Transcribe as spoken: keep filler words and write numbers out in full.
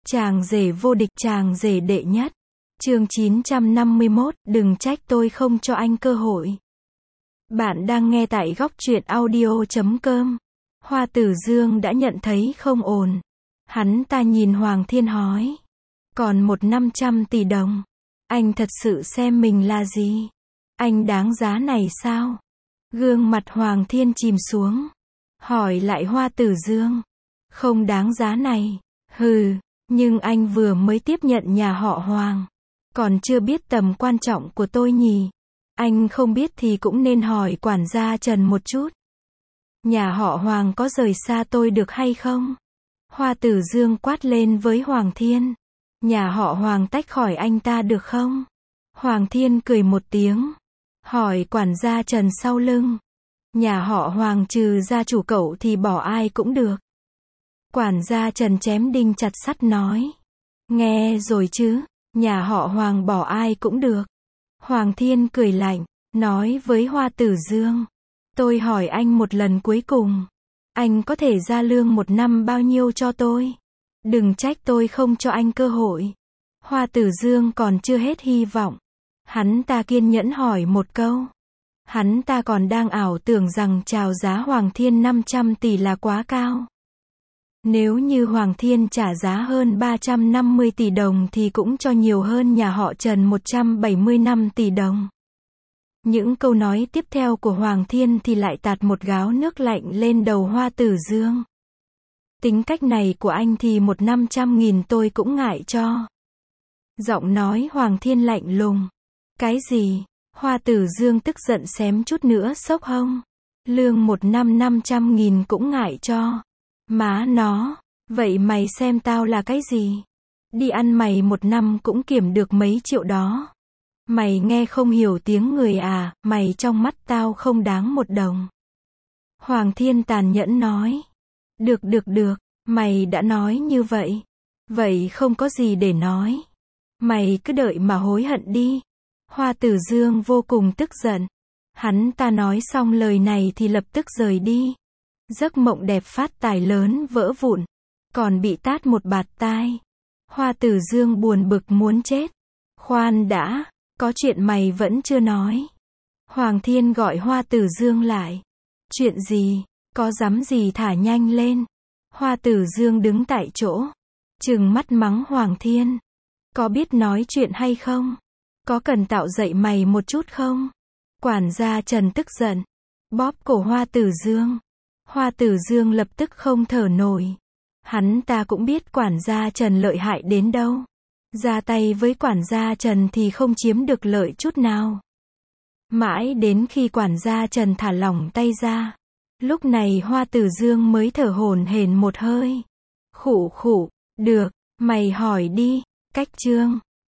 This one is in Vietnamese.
Chàng rể vô địch, chàng rể đệ nhất. Chương chín trăm năm mươi mốt, đừng trách tôi không cho anh cơ hội. Bạn đang nghe tại góc truyện audio chấm com. Hoa Tử Dương đã nhận thấy không ổn. Hắn ta nhìn Hoàng Thiên hỏi. Còn một năm trăm tỷ đồng. Anh thật sự xem mình là gì? Anh đáng giá này sao? Gương mặt Hoàng Thiên chìm xuống. Hỏi lại Hoa Tử Dương. Không đáng giá này. Hừ, nhưng anh vừa mới tiếp nhận nhà họ Hoàng. Còn chưa biết tầm quan trọng của tôi nhỉ? Anh không biết thì cũng nên hỏi quản gia Trần một chút. Nhà họ Hoàng có rời xa tôi được hay không? Hoa Tử Dương quát lên với Hoàng Thiên. Nhà họ Hoàng tách khỏi anh ta được không? Hoàng Thiên cười một tiếng. Hỏi quản gia Trần sau lưng. Nhà họ Hoàng trừ gia chủ cậu thì bỏ ai cũng được. Quản gia Trần chém đinh chặt sắt nói. Nghe rồi chứ, nhà họ Hoàng bỏ ai cũng được. Hoàng Thiên cười lạnh, nói với Hoa Tử Dương. Tôi hỏi anh một lần cuối cùng. Anh có thể ra lương một năm bao nhiêu cho tôi? Đừng trách tôi không cho anh cơ hội. Hoa Tử Dương còn chưa hết hy vọng. Hắn ta kiên nhẫn hỏi một câu. Hắn ta còn đang ảo tưởng rằng chào giá Hoàng Thiên năm trăm tỷ là quá cao. Nếu như Hoàng Thiên trả giá hơn ba trăm năm mươi tỷ đồng thì cũng cho nhiều hơn nhà họ Trần một trăm bảy mươi lăm tỷ đồng. Những câu nói tiếp theo của Hoàng Thiên thì lại tạt một gáo nước lạnh lên đầu Hoa Tử Dương. Tính cách này của anh thì một năm trăm nghìn tôi cũng ngại cho. Giọng nói Hoàng Thiên lạnh lùng. Cái gì? Hoa Tử Dương tức giận xém chút nữa xốc hông. Lương một năm năm trăm nghìn cũng ngại cho. Má nó, vậy mày xem tao là cái gì? Đi ăn mày một năm cũng kiểm được mấy triệu đó. Mày nghe không hiểu tiếng người à, mày trong mắt tao không đáng một đồng. Hoàng Thiên tàn nhẫn nói. Được được được, mày đã nói như vậy. Vậy không có gì để nói. Mày cứ đợi mà hối hận đi. Hoa Tử Dương vô cùng tức giận. Hắn ta nói xong lời này thì lập tức rời đi. Giấc mộng đẹp phát tài lớn vỡ vụn. Còn bị tát một bạt tai. Hoa Tử Dương buồn bực muốn chết. Khoan đã, có chuyện mày vẫn chưa nói. Hoàng Thiên gọi Hoa Tử Dương lại. Chuyện gì? Có dám gì thả nhanh lên. Hoa Tử Dương đứng tại chỗ. Trừng mắt mắng Hoàng Thiên. Có biết nói chuyện hay không? Có cần tạo dậy mày một chút không? Quản gia Trần tức giận. Bóp cổ Hoa Tử Dương. Hoa Tử Dương lập tức không thở nổi. Hắn ta cũng biết quản gia Trần lợi hại đến đâu. Ra tay với quản gia Trần thì không chiếm được lợi chút nào. Mãi đến khi quản gia Trần thả lỏng tay ra. Lúc này Hoa Tử Dương mới thở hổn hển một hơi. Khụ khụ, được, mày hỏi đi, cách chương.